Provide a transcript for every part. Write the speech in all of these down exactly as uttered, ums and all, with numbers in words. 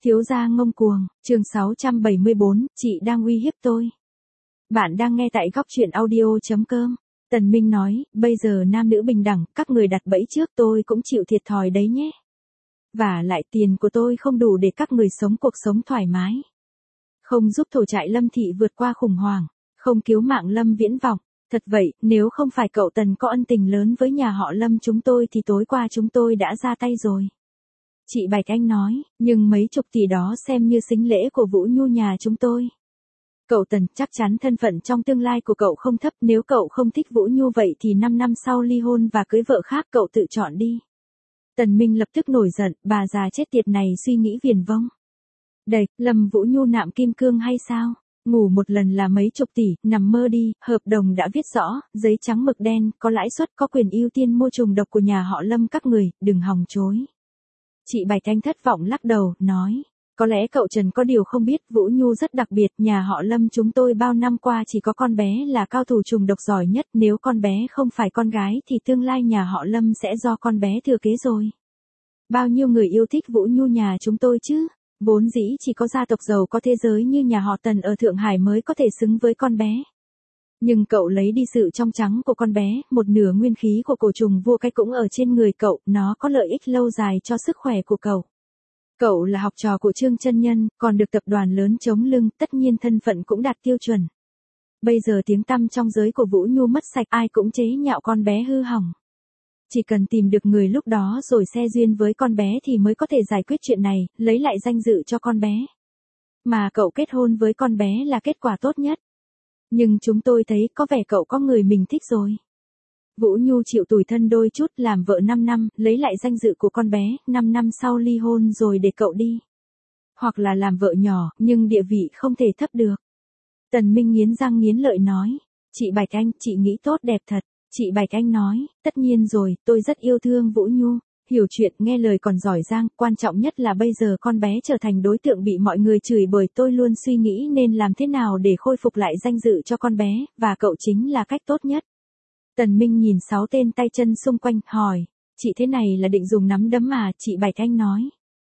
Thiếu gia ngông cuồng, chương sáu trăm bảy mươi bốn, chị đang uy hiếp tôi. Bạn đang nghe tại góc truyện audio.com. Tần Minh nói, bây giờ nam nữ bình đẳng, các người đặt bẫy trước tôi cũng chịu thiệt thòi đấy nhé. Và lại tiền của tôi không đủ để các người sống cuộc sống thoải mái. Không giúp thổ trại Lâm Thị vượt qua khủng hoảng, không cứu mạng Lâm Viễn Vọng. Thật vậy, nếu không phải cậu Tần có ân tình lớn với nhà họ Lâm chúng tôi thì tối qua chúng tôi đã ra tay rồi. Chị Bạch Anh nói, nhưng mấy chục tỷ đó xem như sính lễ của Vũ Nhu nhà chúng tôi. Cậu Tần, chắc chắn thân phận trong tương lai của cậu không thấp, nếu cậu không thích Vũ Nhu vậy thì năm năm sau ly hôn và cưới vợ khác cậu tự chọn đi. Tần Minh lập tức nổi giận, bà già chết tiệt này suy nghĩ viển vông. Đây, Lâm Vũ Nhu nạm kim cương hay sao? Ngủ một lần là mấy chục tỷ, nằm mơ đi, hợp đồng đã viết rõ, giấy trắng mực đen, có lãi suất, có quyền ưu tiên mua trùng độc của nhà họ Lâm các người, đừng hòng chối. Chị Bạch Anh thất vọng lắc đầu, nói, có lẽ cậu Trần có điều không biết, Vũ Nhu rất đặc biệt, nhà họ Lâm chúng tôi bao năm qua chỉ có con bé là cao thủ trùng độc giỏi nhất, nếu con bé không phải con gái thì tương lai nhà họ Lâm sẽ do con bé thừa kế rồi. Bao nhiêu người yêu thích Vũ Nhu nhà chúng tôi chứ, vốn dĩ chỉ có gia tộc giàu có thế giới như nhà họ Tần ở Thượng Hải mới có thể xứng với con bé. Nhưng cậu lấy đi sự trong trắng của con bé, một nửa nguyên khí của cổ trùng vua cái cũng ở trên người cậu, nó có lợi ích lâu dài cho sức khỏe của cậu. Cậu là học trò của Trương Chân Nhân, còn được tập đoàn lớn chống lưng, tất nhiên thân phận cũng đạt tiêu chuẩn. Bây giờ tiếng tăm trong giới của Vũ Nhu mất sạch, ai cũng chế nhạo con bé hư hỏng. Chỉ cần tìm được người lúc đó rồi xe duyên với con bé thì mới có thể giải quyết chuyện này, lấy lại danh dự cho con bé. Mà cậu kết hôn với con bé là kết quả tốt nhất. Nhưng chúng tôi thấy có vẻ cậu có người mình thích rồi. Vũ Nhu chịu tủi thân đôi chút, làm vợ năm năm, lấy lại danh dự của con bé, năm năm sau ly hôn rồi để cậu đi. Hoặc là làm vợ nhỏ, nhưng địa vị không thể thấp được. Tần Minh nghiến răng nghiến lợi nói, chị Bạch Anh, chị nghĩ tốt đẹp thật. Chị Bạch Anh nói, tất nhiên rồi, tôi rất yêu thương Vũ Nhu, hiểu chuyện, nghe lời còn giỏi giang, quan trọng nhất là bây giờ con bé trở thành đối tượng bị mọi người chửi bới, tôi luôn suy nghĩ nên làm thế nào để khôi phục lại danh dự cho con bé, và cậu chính là cách tốt nhất. Tần Minh nhìn sáu tên tay chân xung quanh, hỏi, chị thế này là định dùng nắm đấm à, chị Bạch Anh nói.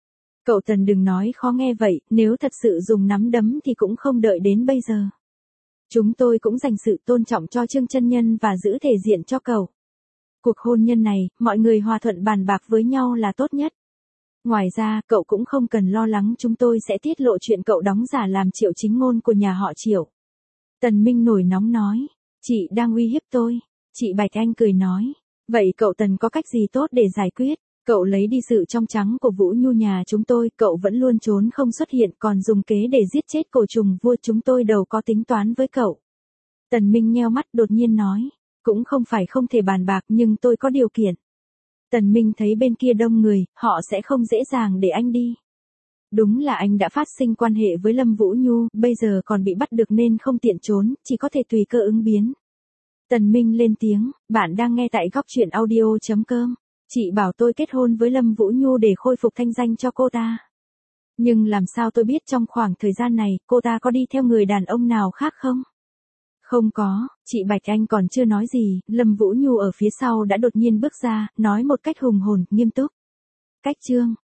Cậu Tần đừng nói khó nghe vậy, nếu thật sự dùng nắm đấm thì cũng không đợi đến bây giờ. Chúng tôi cũng dành sự tôn trọng cho Trương Chân Nhân và giữ thể diện cho cậu. Cuộc hôn nhân này, mọi người hòa thuận bàn bạc với nhau là tốt nhất. Ngoài ra, cậu cũng không cần lo lắng chúng tôi sẽ tiết lộ chuyện cậu đóng giả làm Triệu chính ngôn của nhà họ Triệu. Tần Minh nổi nóng nói, chị đang uy hiếp tôi. Chị Bạch Anh cười nói, vậy cậu Tần có cách gì tốt để giải quyết? Cậu lấy đi sự trong trắng của Vũ Nhu nhà chúng tôi, cậu vẫn luôn trốn không xuất hiện, còn dùng kế để giết chết cổ trùng vua, chúng tôi đâu có tính toán với cậu. Tần Minh nheo mắt đột nhiên nói, cũng không phải không thể bàn bạc nhưng tôi có điều kiện. Tần Minh thấy bên kia đông người, họ sẽ không dễ dàng để anh đi. Đúng là anh đã phát sinh quan hệ với Lâm Vũ Nhu, bây giờ còn bị bắt được nên không tiện trốn, chỉ có thể tùy cơ ứng biến. Tần Minh lên tiếng, bạn đang nghe tại góc truyện audio.com. Chị bảo tôi kết hôn với Lâm Vũ Nhu để khôi phục thanh danh cho cô ta. Nhưng làm sao tôi biết trong khoảng thời gian này, cô ta có đi theo người đàn ông nào khác không? Không có, chị Bạch Anh còn chưa nói gì, Lâm Vũ Nhu ở phía sau đã đột nhiên bước ra, nói một cách hùng hồn, nghiêm túc. Cách chương,